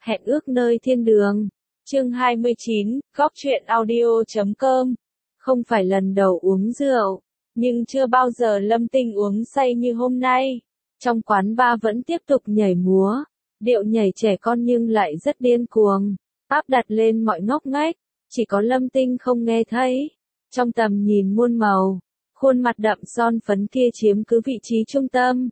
Hẹn ước nơi thiên đường. Chương 29, Góc truyện audio.com. Không phải lần đầu uống rượu, nhưng chưa bao giờ Lâm Tinh uống say như hôm nay. Trong quán bar vẫn tiếp tục nhảy múa, điệu nhảy trẻ con nhưng lại rất điên cuồng, áp đặt lên mọi ngóc ngách, chỉ có Lâm Tinh không nghe thấy. Trong tầm nhìn muôn màu, khuôn mặt đậm son phấn kia chiếm cứ vị trí trung tâm.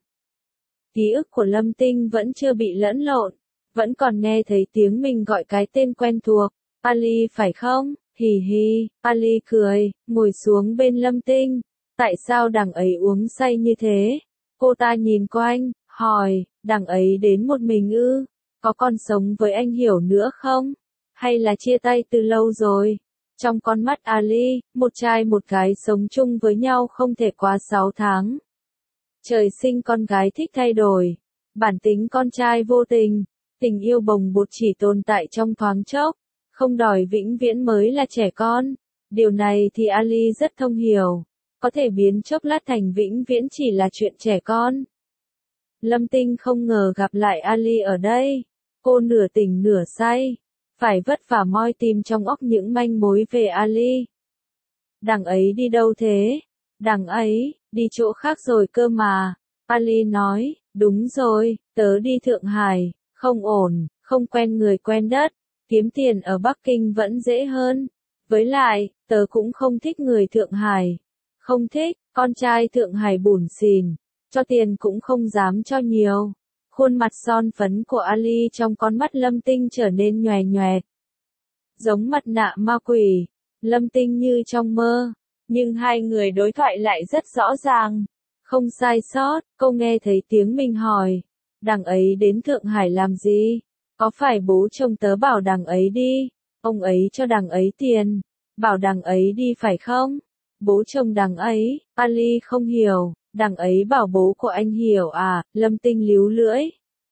Ký ức của Lâm Tinh vẫn chưa bị lẫn lộn, vẫn còn nghe thấy tiếng mình gọi cái tên quen thuộc. Ali phải không? Hì hì, Ali cười, ngồi xuống bên Lâm Tinh. Tại sao đằng ấy uống say như thế? Cô ta nhìn quanh, hỏi, đằng ấy đến một mình ư? Có còn sống với anh Hiểu nữa không? Hay là chia tay từ lâu rồi? Trong con mắt Ali, một trai một gái sống chung với nhau không thể quá 6 tháng. Trời sinh con gái thích thay đổi. Bản tính con trai vô tình, tình yêu bồng bột chỉ tồn tại trong thoáng chốc, không đòi vĩnh viễn mới là trẻ con. Điều này thì Ali rất thông hiểu, có thể biến chốc lát thành vĩnh viễn chỉ là chuyện trẻ con. Lâm Tinh không ngờ gặp lại Ali ở đây, cô nửa tỉnh nửa say, phải vất vả moi tìm trong óc những manh mối về Ali. Đằng ấy đi đâu thế? Đằng ấy, đi chỗ khác rồi cơ mà. Ali nói, đúng rồi, tớ đi Thượng Hải, không ổn, không quen người quen đất, kiếm tiền ở Bắc Kinh vẫn dễ hơn. Với lại, tớ cũng không thích người Thượng Hải. Không thích, con trai Thượng Hải bủn xỉn, cho tiền cũng không dám cho nhiều. Khuôn mặt son phấn của Ali trong con mắt Lâm Tinh trở nên nhòe nhòe. Giống mặt nạ ma quỷ, Lâm Tinh như trong mơ, nhưng hai người đối thoại lại rất rõ ràng. Không sai sót, cô nghe thấy tiếng mình hỏi, đằng ấy đến Thượng Hải làm gì? Có phải bố chồng tớ bảo đằng ấy đi, ông ấy cho đằng ấy tiền, bảo đằng ấy đi phải không? Bố chồng đằng ấy, Ali không hiểu, đằng ấy bảo bố của anh Hiểu à? Lâm Tinh líu lưỡi.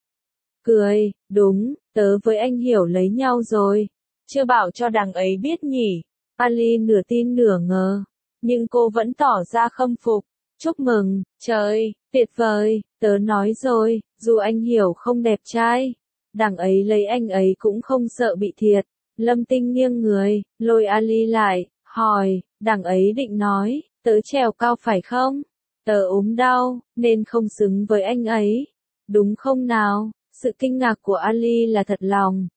Cười, đúng, tớ với anh Hiểu lấy nhau rồi. Chưa bảo cho đằng ấy biết nhỉ? Ali nửa tin nửa ngờ, nhưng cô vẫn tỏ ra khâm phục. Chúc mừng, trời, tuyệt vời, tớ nói rồi, dù anh Hiểu không đẹp trai, đằng ấy lấy anh ấy cũng không sợ bị thiệt. Lâm Tinh nghiêng người, lôi Ali lại, hỏi, đằng ấy định nói, tớ trèo cao phải không? Tớ ốm đau, nên không xứng với anh ấy. Đúng không nào? Sự kinh ngạc của Ali là thật lòng.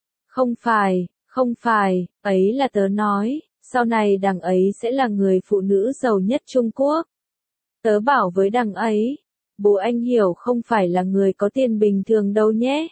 Không phải, ấy là tớ nói, sau này đằng ấy sẽ là người phụ nữ giàu nhất Trung Quốc. Tớ bảo với đằng ấy, bố anh Hiểu không phải là người có tiền bình thường đâu nhé.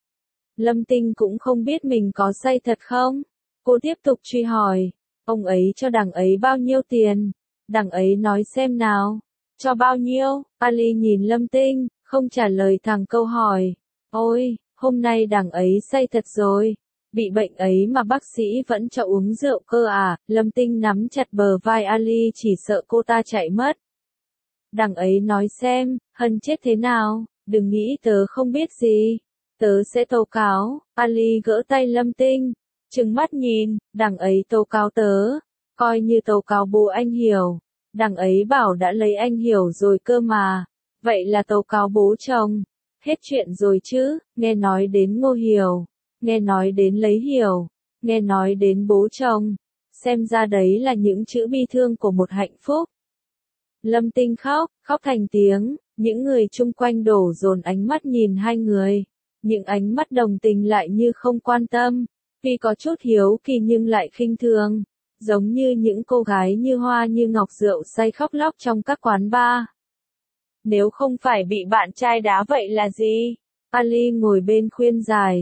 Lâm Tinh cũng không biết mình có say thật không. Cô tiếp tục truy hỏi, ông ấy cho đằng ấy bao nhiêu tiền? Đằng ấy nói xem nào. Cho bao nhiêu? Ali nhìn Lâm Tinh, không trả lời thẳng câu hỏi. Ôi, hôm nay đằng ấy say thật rồi. Bị bệnh ấy mà bác sĩ vẫn cho uống rượu cơ à? Lâm Tinh nắm chặt bờ vai Ali chỉ sợ cô ta chạy mất. Đằng ấy nói xem, Hân chết thế nào? Đừng nghĩ tớ không biết gì. Tớ sẽ tố cáo. Ali gỡ tay Lâm Tinh, trừng mắt nhìn, đằng ấy tố cáo tớ. Coi như tố cáo bố anh Hiểu. Đằng ấy bảo đã lấy anh Hiểu rồi cơ mà. Vậy là tố cáo bố chồng. Hết chuyện rồi chứ, nghe nói đến Ngô Hiểu, nghe nói đến lấy Hiểu, nghe nói đến bố chồng. Xem ra đấy là những chữ bi thương của một hạnh phúc. Lâm Tinh khóc thành tiếng, những người chung quanh đổ dồn ánh mắt nhìn hai người. Những ánh mắt đồng tình lại như không quan tâm, vì có chút hiếu kỳ nhưng lại khinh thường. Giống như những cô gái như hoa như ngọc rượu say khóc lóc trong các quán bar. Nếu không phải bị bạn trai đá vậy là gì? Ali ngồi bên khuyên giải.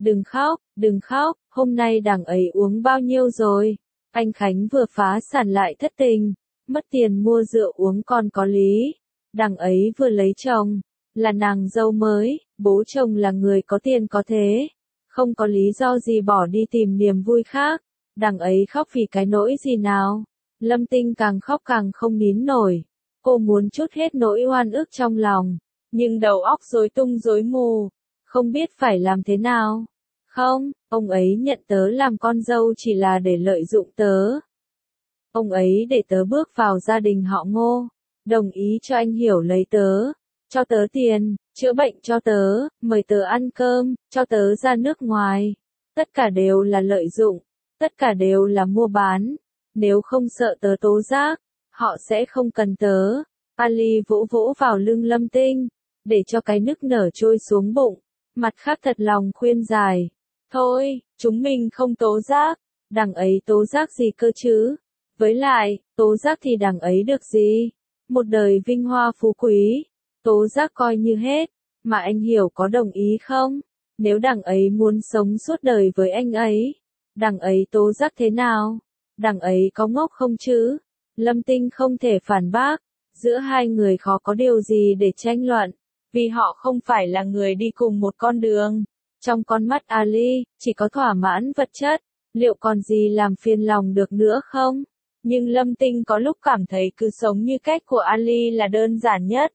Đừng khóc, hôm nay đằng ấy uống bao nhiêu rồi? Anh Khánh vừa phá sản lại thất tình, mất tiền mua rượu uống còn có lý. Đằng ấy vừa lấy chồng, là nàng dâu mới, bố chồng là người có tiền có thế. Không có lý do gì bỏ đi tìm niềm vui khác. Đằng ấy khóc vì cái nỗi gì nào? Lâm Tinh càng khóc càng không nín nổi. Cô muốn trút hết nỗi oan ức trong lòng, nhưng đầu óc rối tung rối mù, không biết phải làm thế nào. Không, ông ấy nhận tớ làm con dâu chỉ là để lợi dụng tớ. Ông ấy để tớ bước vào gia đình họ Ngô, đồng ý cho anh Hiểu lấy tớ, cho tớ tiền, chữa bệnh cho tớ, mời tớ ăn cơm, cho tớ ra nước ngoài. Tất cả đều là lợi dụng, tất cả đều là mua bán. Nếu không sợ tớ tố giác, họ sẽ không cần tớ. Ali vỗ vỗ vào lưng Lâm Tinh, để cho cái nức nở trôi xuống bụng. Mặt khác thật lòng khuyên giải. Thôi, chúng mình không tố giác. Đằng ấy tố giác gì cơ chứ? Với lại, tố giác thì đằng ấy được gì? Một đời vinh hoa phú quý, tố giác coi như hết. Mà anh Hiểu có đồng ý không? Nếu đằng ấy muốn sống suốt đời với anh ấy, đằng ấy tố giác thế nào? Đằng ấy có ngốc không chứ? Lâm Tinh không thể phản bác. Giữa hai người khó có điều gì để tranh luận, vì họ không phải là người đi cùng một con đường. Trong con mắt Ali, chỉ có thỏa mãn vật chất, liệu còn gì làm phiền lòng được nữa không? Nhưng Lâm Tinh có lúc cảm thấy cứ sống như cách của Ali là đơn giản nhất.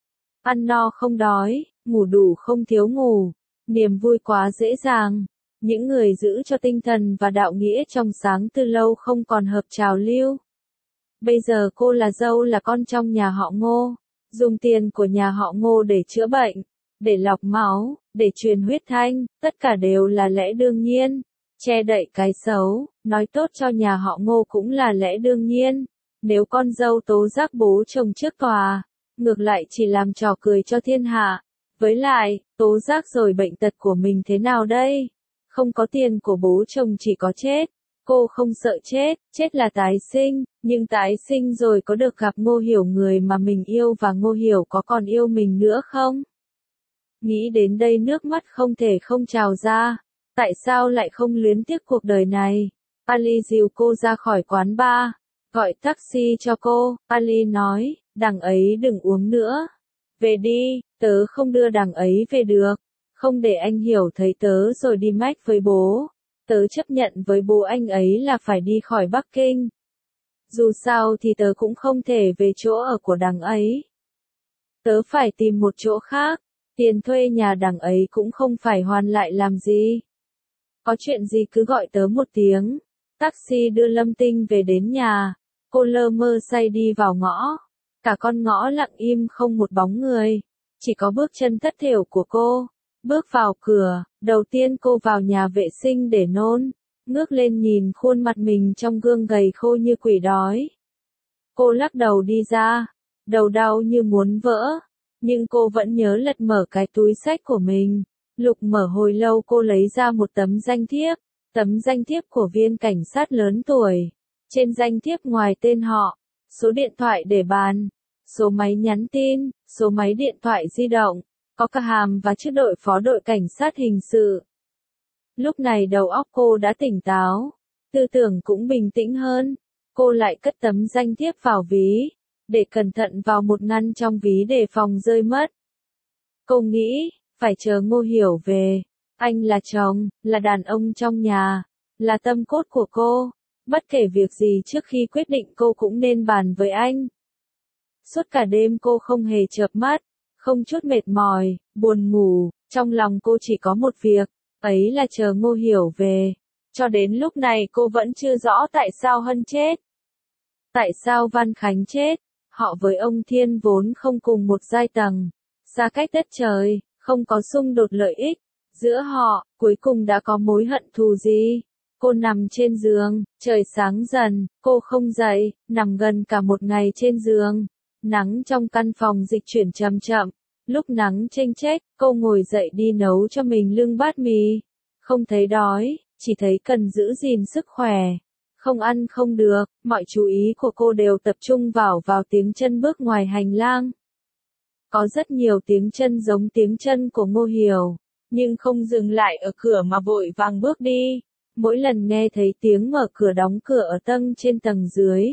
Ăn no không đói, ngủ đủ không thiếu ngủ, niềm vui quá dễ dàng. Những người giữ cho tinh thần và đạo nghĩa trong sáng từ lâu không còn hợp trào lưu. Bây giờ cô là dâu là con trong nhà họ Ngô, dùng tiền của nhà họ Ngô để chữa bệnh, để lọc máu, để truyền huyết thanh, tất cả đều là lẽ đương nhiên. Che đậy cái xấu, nói tốt cho nhà họ Ngô cũng là lẽ đương nhiên. Nếu con dâu tố giác bố chồng trước tòa, ngược lại chỉ làm trò cười cho thiên hạ. Với lại, tố giác rồi bệnh tật của mình thế nào đây? Không có tiền của bố chồng chỉ có chết. Cô không sợ chết, chết là tái sinh, nhưng tái sinh rồi có được gặp Ngô Hiểu người mà mình yêu và Ngô Hiểu có còn yêu mình nữa không? Nghĩ đến đây nước mắt không thể không trào ra. Tại sao lại không luyến tiếc cuộc đời này? Ali dìu cô ra khỏi quán bar, gọi taxi cho cô. Ali nói, đằng ấy đừng uống nữa. Về đi, tớ không đưa đằng ấy về được. Không để anh Hiểu thấy tớ rồi đi mách với bố. Tớ chấp nhận với bố anh ấy là phải đi khỏi Bắc Kinh. Dù sao thì tớ cũng không thể về chỗ ở của đằng ấy. Tớ phải tìm một chỗ khác. Tiền thuê nhà đằng ấy cũng không phải hoàn lại làm gì. Có chuyện gì cứ gọi tớ một tiếng. Taxi đưa Lâm Tinh về đến nhà. Cô lơ mơ say đi vào ngõ. Cả con ngõ lặng im không một bóng người. Chỉ có bước chân thất thểu của cô. Bước vào cửa, đầu tiên cô vào nhà vệ sinh để nôn. Ngước lên nhìn khuôn mặt mình trong gương gầy khô như quỷ đói. Cô lắc đầu đi ra. Đầu đau như muốn vỡ. Nhưng cô vẫn nhớ lật mở cái túi xách của mình. Lục mở hồi lâu cô lấy ra một tấm danh thiếp. Tấm danh thiếp của viên cảnh sát lớn tuổi. Trên danh thiếp ngoài tên họ, số điện thoại để bàn, số máy nhắn tin, số máy điện thoại di động, có cả hàm và chức đội phó đội cảnh sát hình sự. Lúc này đầu óc cô đã tỉnh táo, tư tưởng cũng bình tĩnh hơn. Cô lại cất tấm danh thiếp vào ví, để cẩn thận vào một ngăn trong ví để phòng rơi mất. Cô nghĩ, phải chờ Ngô Hiểu về. Anh là chồng, là đàn ông trong nhà, là tâm cốt của cô. Bất kể việc gì trước khi quyết định cô cũng nên bàn với anh. Suốt cả đêm cô không hề chợp mắt, không chút mệt mỏi, buồn ngủ, trong lòng cô chỉ có một việc, ấy là chờ Ngô Hiểu về. Cho đến lúc này cô vẫn chưa rõ tại sao Hân chết. Tại sao Văn Khánh chết, họ với ông Thiên vốn không cùng một giai tầng, xa cách đất trời, không có xung đột lợi ích. Giữa họ, cuối cùng đã có mối hận thù gì? Cô nằm trên giường, trời sáng dần, cô không dậy, nằm gần cả một ngày trên giường. Nắng trong căn phòng dịch chuyển chậm chậm, lúc nắng chênh chếch, cô ngồi dậy đi nấu cho mình lưng bát mì. Không thấy đói, chỉ thấy cần giữ gìn sức khỏe. Không ăn không được, mọi chú ý của cô đều tập trung vào tiếng chân bước ngoài hành lang. Có rất nhiều tiếng chân giống tiếng chân của Ngô Hiểu, nhưng không dừng lại ở cửa mà vội vàng bước đi. Mỗi lần nghe thấy tiếng mở cửa đóng cửa ở tầng trên tầng dưới,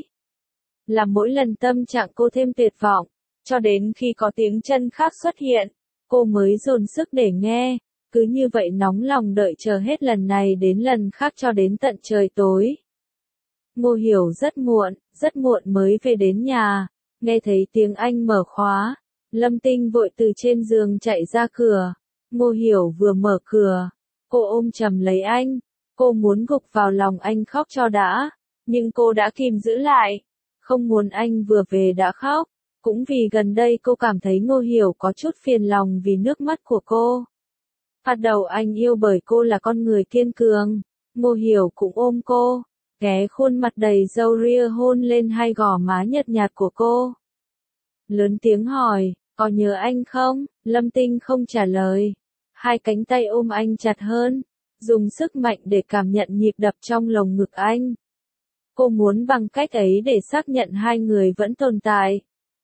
là mỗi lần tâm trạng cô thêm tuyệt vọng, cho đến khi có tiếng chân khác xuất hiện, cô mới dồn sức để nghe. Cứ như vậy nóng lòng đợi chờ hết lần này đến lần khác cho đến tận trời tối. Ngô Hiểu rất muộn mới về đến nhà, nghe thấy tiếng anh mở khóa. Lâm Tinh vội từ trên giường chạy ra cửa. Ngô Hiểu vừa mở cửa, cô ôm chầm lấy anh. Cô muốn gục vào lòng anh khóc cho đã, nhưng cô đã kìm giữ lại. Không muốn anh vừa về đã khóc. Cũng vì gần đây cô cảm thấy Ngô Hiểu có chút phiền lòng vì nước mắt của cô. Bắt đầu anh yêu bởi cô là con người kiên cường. Ngô Hiểu cũng ôm cô, ghé khuôn mặt đầy râu ria hôn lên hai gò má nhợt nhạt của cô. Lớn tiếng hỏi, có nhớ anh không? Lâm Tinh không trả lời. Hai cánh tay ôm anh chặt hơn, dùng sức mạnh để cảm nhận nhịp đập trong lồng ngực anh. Cô muốn bằng cách ấy để xác nhận hai người vẫn tồn tại.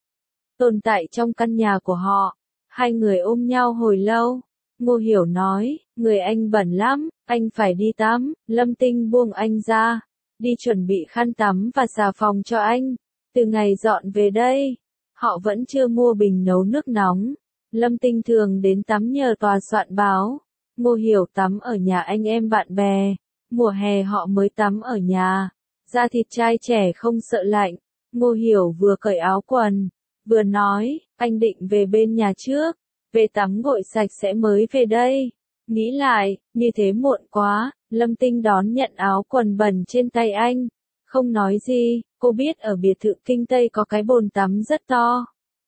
Tồn tại trong căn nhà của họ. Hai người ôm nhau hồi lâu. Ngô Hiểu nói, người anh bẩn lắm, anh phải đi tắm. Lâm Tinh buông anh ra, đi chuẩn bị khăn tắm và xà phòng cho anh. Từ ngày dọn về đây, họ vẫn chưa mua bình nấu nước nóng. Lâm Tinh thường đến tắm nhờ tòa soạn báo. Ngô Hiểu tắm ở nhà anh em bạn bè. Mùa hè họ mới tắm ở nhà. Da thịt trai trẻ không sợ lạnh. Ngô Hiểu vừa cởi áo quần, vừa nói, anh định về bên nhà trước, về tắm gội sạch sẽ mới về đây. Nghĩ lại, như thế muộn quá. Lâm Tinh đón nhận áo quần bẩn trên tay anh. Không nói gì, cô biết ở biệt thự Kinh Tây có cái bồn tắm rất to.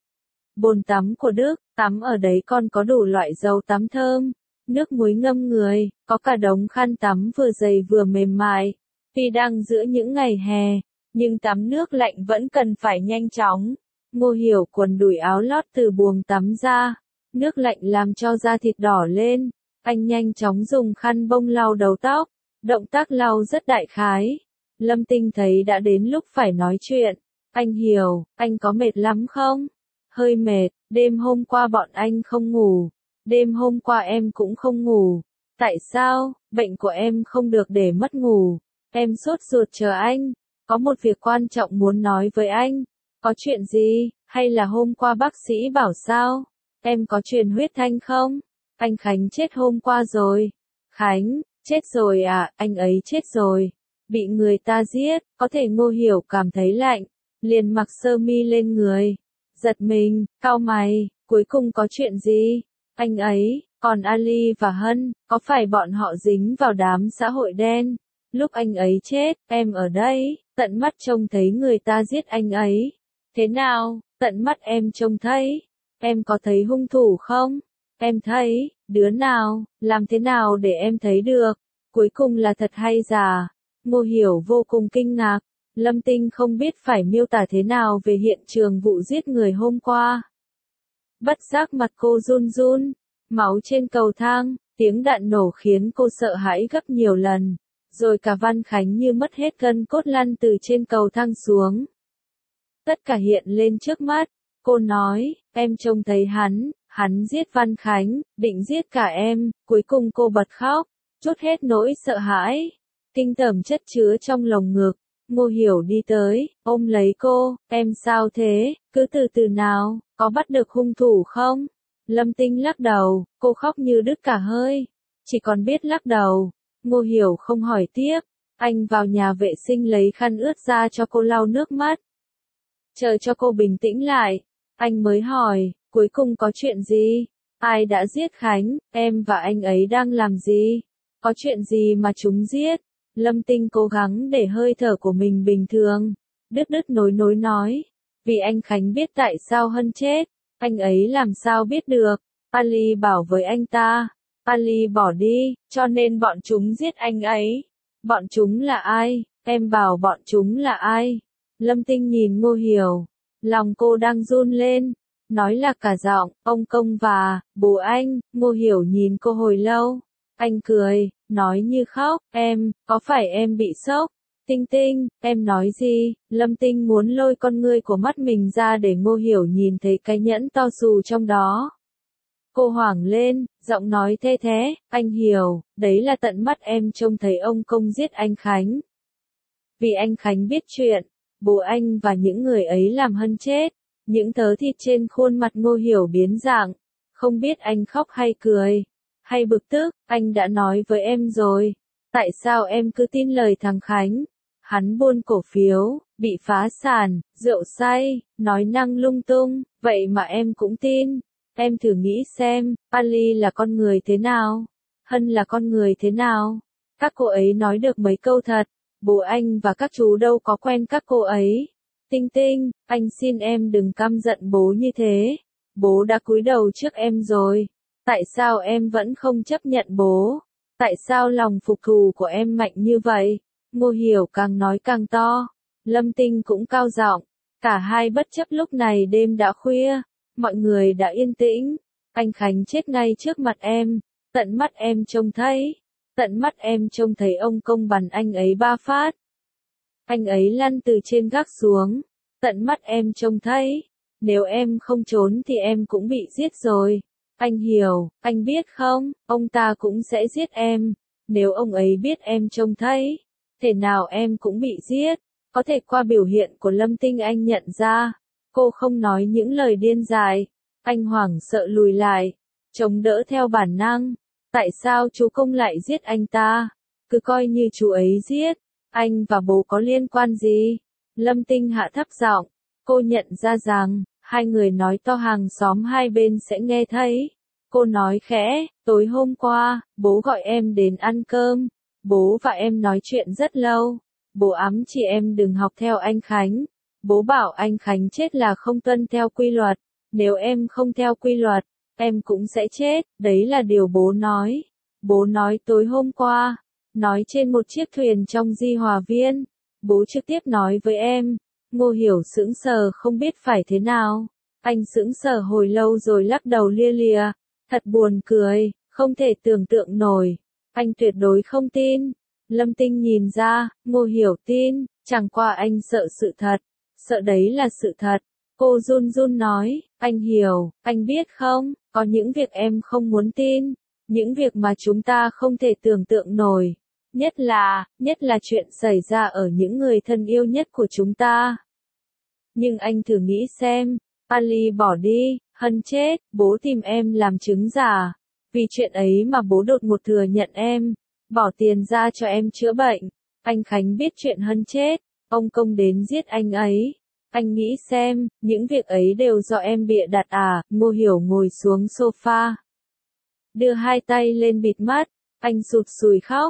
Bồn tắm của Đức, tắm ở đấy còn có đủ loại dầu tắm thơm, nước muối ngâm người, có cả đống khăn tắm vừa dày vừa mềm mại. Tuy đang giữa những ngày hè, nhưng tắm nước lạnh vẫn cần phải nhanh chóng. Ngô Hiểu quần đùi áo lót từ buồng tắm ra, nước lạnh làm cho da thịt đỏ lên. Anh nhanh chóng dùng khăn bông lau đầu tóc, động tác lau rất đại khái. Lâm Tinh thấy đã đến lúc phải nói chuyện. Anh Hiểu, anh có mệt lắm không? Hơi mệt, đêm hôm qua bọn anh không ngủ. Đêm hôm qua em cũng không ngủ. Tại sao? Bệnh của em không được để mất ngủ. Em sốt ruột chờ anh. Có một việc quan trọng muốn nói với anh. Có chuyện gì? Hay là hôm qua bác sĩ bảo sao? Em có truyền huyết thanh không? Anh Khánh chết hôm qua rồi. Khánh, chết rồi à? Anh ấy chết rồi. Bị người ta giết. Có thể Ngô Hiểu cảm thấy lạnh, liền mặc sơ mi lên người. Giật mình, cau mày, cuối cùng có chuyện gì? Anh ấy, còn Ali và Hân, có phải bọn họ dính vào đám xã hội đen? Lúc anh ấy chết, em ở đây, tận mắt trông thấy người ta giết anh ấy. Thế nào, tận mắt em trông thấy? Em có thấy hung thủ không? Em thấy, đứa nào, làm thế nào để em thấy được? Cuối cùng là thật hay giả? Ngô Hiểu vô cùng kinh ngạc. Lâm Tinh không biết phải miêu tả thế nào về hiện trường vụ giết người hôm qua. Bất giác mặt cô run run, máu trên cầu thang, tiếng đạn nổ khiến cô sợ hãi gấp nhiều lần, rồi cả Văn Khánh như mất hết cân cốt lăn từ trên cầu thang xuống. Tất cả hiện lên trước mắt, cô nói, em trông thấy hắn giết Văn Khánh, định giết cả em. Cuối cùng cô bật khóc, trút hết nỗi sợ hãi, kinh tởm chất chứa trong lồng ngực. Ngô Hiểu đi tới, ôm lấy cô, em sao thế, cứ từ từ nào, có bắt được hung thủ không? Lâm Tinh lắc đầu, cô khóc như đứt cả hơi, chỉ còn biết lắc đầu. Ngô Hiểu không hỏi tiếp, anh vào nhà vệ sinh lấy khăn ướt ra cho cô lau nước mắt. Chờ cho cô bình tĩnh lại, anh mới hỏi, cuối cùng có chuyện gì? Ai đã giết Khánh, em và anh ấy đang làm gì? Có chuyện gì mà chúng giết? Lâm Tinh cố gắng để hơi thở của mình bình thường, đứt đứt nối nối nói, vì anh Khánh biết tại sao Hân chết, anh ấy làm sao biết được, Ali bảo với anh ta, Ali bỏ đi, cho nên bọn chúng giết anh ấy. Bọn chúng là ai? Em bảo bọn chúng là ai? Lâm Tinh nhìn Ngô Hiểu, lòng cô đang run lên, nói là cả giọng, ông Công và bố anh. Ngô Hiểu nhìn cô hồi lâu, anh cười, nói như khóc, em, có phải em bị sốc? Tinh Tinh, em nói gì? Lâm Tinh muốn lôi con ngươi của mắt mình ra để Ngô Hiểu nhìn thấy cái nhẫn to xù trong đó. Cô hoảng lên, giọng nói thê thế, anh Hiểu, đấy là tận mắt em trông thấy ông Công giết anh Khánh. Vì anh Khánh biết chuyện, bố anh và những người ấy làm Hân chết. Những thớ thịt trên khuôn mặt Ngô Hiểu biến dạng, không biết anh khóc hay cười, hay bực tức. Anh đã nói với em rồi, tại sao em cứ tin lời thằng Khánh? Hắn buôn cổ phiếu, bị phá sản, rượu say, nói năng lung tung, vậy mà em cũng tin. Em thử nghĩ xem, Ali là con người thế nào? Hân là con người thế nào? Các cô ấy nói được mấy câu thật, bố anh và các chú đâu có quen các cô ấy. Tinh Tinh, anh xin em đừng căm giận bố như thế. Bố đã cúi đầu trước em rồi. Tại sao em vẫn không chấp nhận bố? Tại sao lòng phục thù của em mạnh như vậy? Ngô Hiểu càng nói càng to. Lâm Tinh cũng cao giọng. Cả hai bất chấp lúc này đêm đã khuya. Mọi người đã yên tĩnh. Anh Khánh chết ngay trước mặt em. Tận mắt em trông thấy. Tận mắt em trông thấy ông công bắn anh ấy 3 phát. Anh ấy lăn từ trên gác xuống. Tận mắt em trông thấy. Nếu em không trốn thì em cũng bị giết rồi. Anh hiểu, anh biết không, ông ta cũng sẽ giết em. Nếu ông ấy biết em trông thấy, thể nào em cũng bị giết. Có thể qua biểu hiện của Lâm Tinh anh nhận ra. Cô không nói những lời điên dại. Anh hoảng sợ lùi lại. Chống đỡ theo bản năng. Tại sao chú công lại giết anh ta? Cứ coi như chú ấy giết. Anh và bố có liên quan gì? Lâm Tinh hạ thấp giọng. Cô nhận ra rằng, hai người nói to hàng xóm hai bên sẽ nghe thấy. Cô nói khẽ, tối hôm qua, bố gọi em đến ăn cơm. Bố và em nói chuyện rất lâu. Bố ám chỉ em đừng học theo anh Khánh. Bố bảo anh Khánh chết là không tuân theo quy luật. Nếu em không theo quy luật, em cũng sẽ chết. Đấy là điều bố nói. Bố nói tối hôm qua. Nói trên một chiếc thuyền trong Di Hòa Viên. Bố trực tiếp nói với em. Ngô Hiểu sững sờ không biết phải thế nào. Anh sững sờ hồi lâu rồi lắc đầu lia lịa. Thật buồn cười, không thể tưởng tượng nổi. Anh tuyệt đối không tin. Lâm Tinh nhìn ra, Ngô Hiểu tin, chẳng qua anh sợ sự thật. Sợ đấy là sự thật. Cô run run nói, anh hiểu, anh biết không, có những việc em không muốn tin. Những việc mà chúng ta không thể tưởng tượng nổi. Nhất là chuyện xảy ra ở những người thân yêu nhất của chúng ta. Nhưng anh thử nghĩ xem, Ali bỏ đi, Hân chết, bố tìm em làm chứng giả. Vì chuyện ấy mà bố đột ngột thừa nhận em, bỏ tiền ra cho em chữa bệnh. Anh Khánh biết chuyện Hân chết, ông công đến giết anh ấy. Anh nghĩ xem, những việc ấy đều do em bịa đặt à? Ngô Hiểu ngồi xuống sofa. Đưa hai tay lên bịt mắt, anh sụt sùi khóc,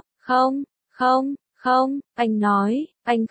không, anh nói, anh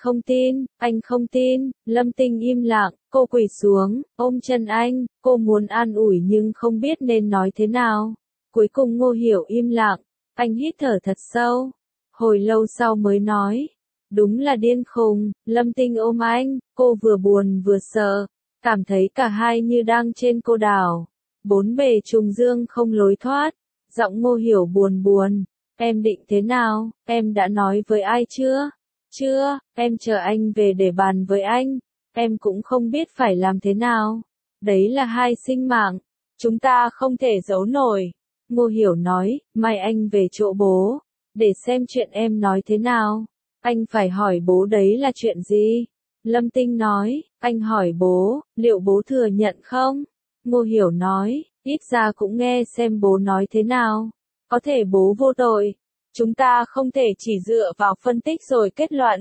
không tin. Lâm Tinh im lặng, cô quỳ xuống, ôm chân anh, cô muốn an ủi nhưng không biết nên nói thế nào. Cuối cùng Ngô Hiểu im lặng, anh hít thở thật sâu, hồi lâu sau mới nói, đúng là điên khùng. Lâm Tinh ôm anh, cô vừa buồn vừa sợ, cảm thấy cả hai như đang trên cô đảo, bốn bề trùng dương không lối thoát. Giọng Ngô Hiểu buồn buồn. Em định thế nào, em đã nói với ai chưa? Chưa, em chờ anh về để bàn với anh. Em cũng không biết phải làm thế nào. Đấy là hai sinh mạng. Chúng ta không thể giấu nổi. Ngô Hiểu nói, mai anh về chỗ bố. Để xem chuyện em nói thế nào. Anh phải hỏi bố đấy là chuyện gì? Lâm Tinh nói, anh hỏi bố, liệu bố thừa nhận không? Ngô Hiểu nói, ít ra cũng nghe xem bố nói thế nào. Có thể bố vô tội. Chúng ta không thể chỉ dựa vào phân tích rồi kết luận.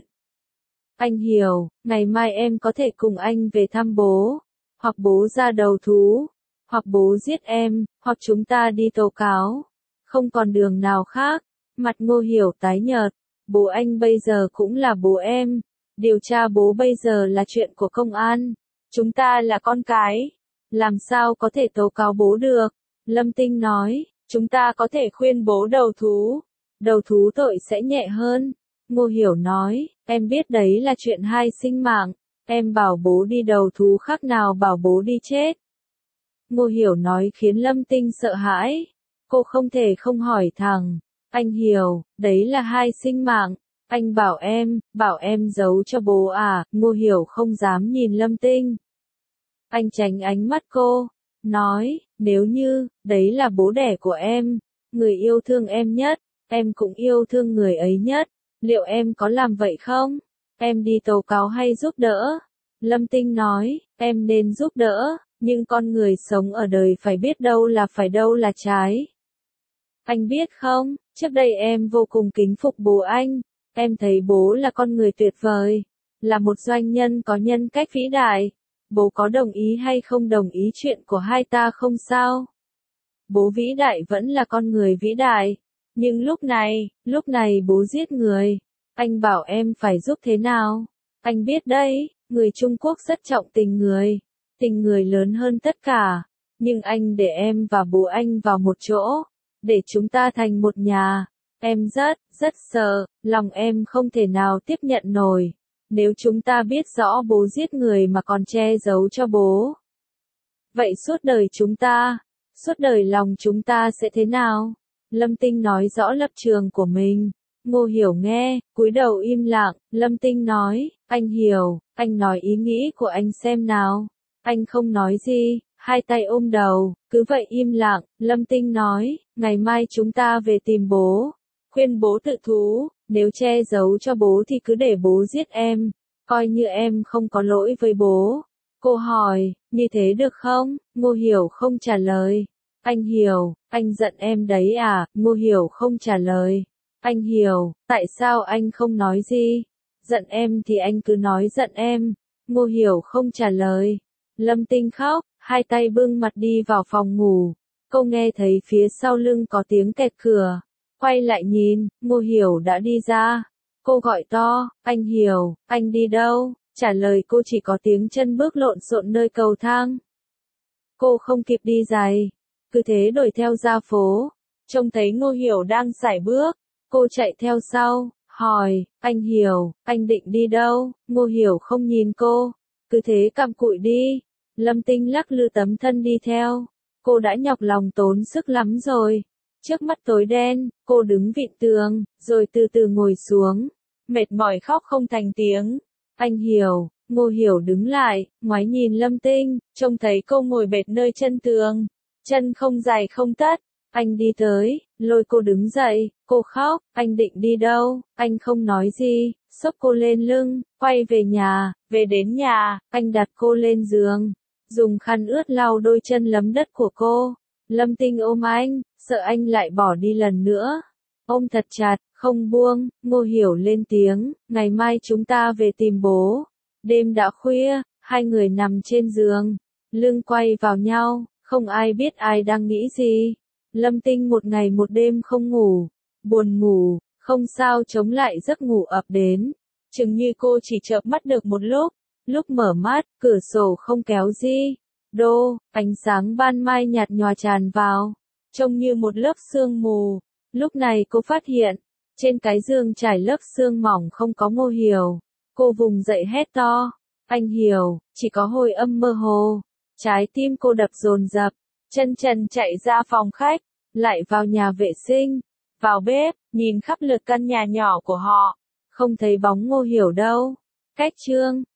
Anh hiểu, ngày mai em có thể cùng anh về thăm bố. Hoặc bố ra đầu thú. Hoặc bố giết em. Hoặc chúng ta đi tố cáo. Không còn đường nào khác. Mặt Ngô Hiểu tái nhợt. Bố anh bây giờ cũng là bố em. Điều tra bố bây giờ là chuyện của công an. Chúng ta là con cái. Làm sao có thể tố cáo bố được? Lâm Tinh nói. Chúng ta có thể khuyên bố đầu thú. Đầu thú tội sẽ nhẹ hơn. Ngô Hiểu nói, em biết đấy là chuyện hai sinh mạng. Em bảo bố đi đầu thú khác nào bảo bố đi chết. Ngô Hiểu nói khiến Lâm Tinh sợ hãi. Cô không thể không hỏi thẳng. Anh hiểu, đấy là hai sinh mạng. Anh bảo em giấu cho bố à? Ngô Hiểu không dám nhìn Lâm Tinh. Anh tránh ánh mắt cô. Nói, nếu như, đấy là bố đẻ của em, người yêu thương em nhất, em cũng yêu thương người ấy nhất, liệu em có làm vậy không? Em đi tố cáo hay giúp đỡ? Lâm Tinh nói, em nên giúp đỡ, nhưng con người sống ở đời phải biết đâu là phải đâu là trái. Anh biết không, trước đây em vô cùng kính phục bố anh, em thấy bố là con người tuyệt vời, là một doanh nhân có nhân cách vĩ đại. Bố có đồng ý hay không đồng ý chuyện của hai ta không sao. Bố vĩ đại vẫn là con người vĩ đại. Nhưng lúc này bố giết người. Anh bảo em phải giúp thế nào? Anh biết đấy, Người Trung Quốc rất trọng tình người lớn hơn tất cả. Nhưng anh để em và bố anh vào một chỗ, để chúng ta thành một nhà. Em rất sợ, lòng em không thể nào tiếp nhận nổi. Nếu chúng ta biết rõ bố giết người mà còn che giấu cho bố. Vậy suốt đời lòng chúng ta sẽ thế nào? Lâm Tinh nói rõ lập trường của mình. Ngô Hiểu nghe, cúi đầu im lặng. Lâm Tinh nói, anh hiểu, anh nói ý nghĩ của anh xem nào. Anh không nói gì, hai tay ôm đầu, cứ vậy im lặng. Lâm Tinh nói, ngày mai chúng ta về tìm bố. Khuyên bố tự thú, nếu che giấu cho bố thì cứ để bố giết em. Coi như em không có lỗi với bố. Cô hỏi, như thế được không? Ngô Hiểu không trả lời. Anh hiểu, anh giận em đấy à? Ngô Hiểu không trả lời. Anh hiểu, tại sao anh không nói gì? Giận em thì anh cứ nói giận em. Ngô Hiểu không trả lời. Lâm Tinh khóc, hai tay bưng mặt đi vào phòng ngủ. Cô nghe thấy phía sau lưng có tiếng kẹt cửa. Quay lại nhìn, Ngô Hiểu đã đi ra. Cô gọi to, anh Hiểu, anh đi đâu? Trả lời cô chỉ có tiếng chân bước lộn xộn nơi cầu thang. Cô không kịp đi giày, cứ thế đuổi theo ra phố. Trông thấy Ngô Hiểu đang sải bước, cô chạy theo sau, hỏi, anh Hiểu, anh định đi đâu? Ngô Hiểu không nhìn cô, cứ thế cặm cụi đi. Lâm Tinh lắc lư tấm thân đi theo. Cô đã nhọc lòng tốn sức lắm rồi. Trước mắt tối đen, cô đứng vịn tường, rồi từ từ ngồi xuống. Mệt mỏi khóc không thành tiếng. Anh Hiểu, Ngô Hiểu đứng lại, ngoái nhìn Lâm Tinh, trông thấy cô ngồi bệt nơi chân tường. Chân không dài không tất. Anh đi tới, lôi cô đứng dậy, cô khóc, anh định đi đâu? Anh không nói gì, xốc cô lên lưng, quay về nhà. Về đến nhà, anh đặt cô lên giường, dùng khăn ướt lau đôi chân lấm đất của cô. Lâm Tinh ôm anh, sợ anh lại bỏ đi lần nữa. Ôm thật chặt, không buông. Ngô Hiểu lên tiếng, ngày mai chúng ta về tìm bố. Đêm đã khuya, hai người nằm trên giường, lưng quay vào nhau, không ai biết ai đang nghĩ gì. Lâm Tinh một ngày một đêm không ngủ, buồn ngủ, không sao chống lại giấc ngủ ập đến. Chừng như cô chỉ chợp mắt được một lúc mở mắt, cửa sổ không kéo gì. Ánh sáng ban mai nhạt nhòa tràn vào, trông như một lớp sương mù. Lúc này cô phát hiện, trên cái giường trải lớp sương mỏng không có Ngô Hiểu. Cô vùng dậy hét to, anh Hiểu, chỉ có hồi âm mơ hồ. Trái tim cô đập dồn dập, chân trần chạy ra phòng khách, lại vào nhà vệ sinh, vào bếp, nhìn khắp lượt căn nhà nhỏ của họ. Không thấy bóng Ngô Hiểu đâu. Cách chương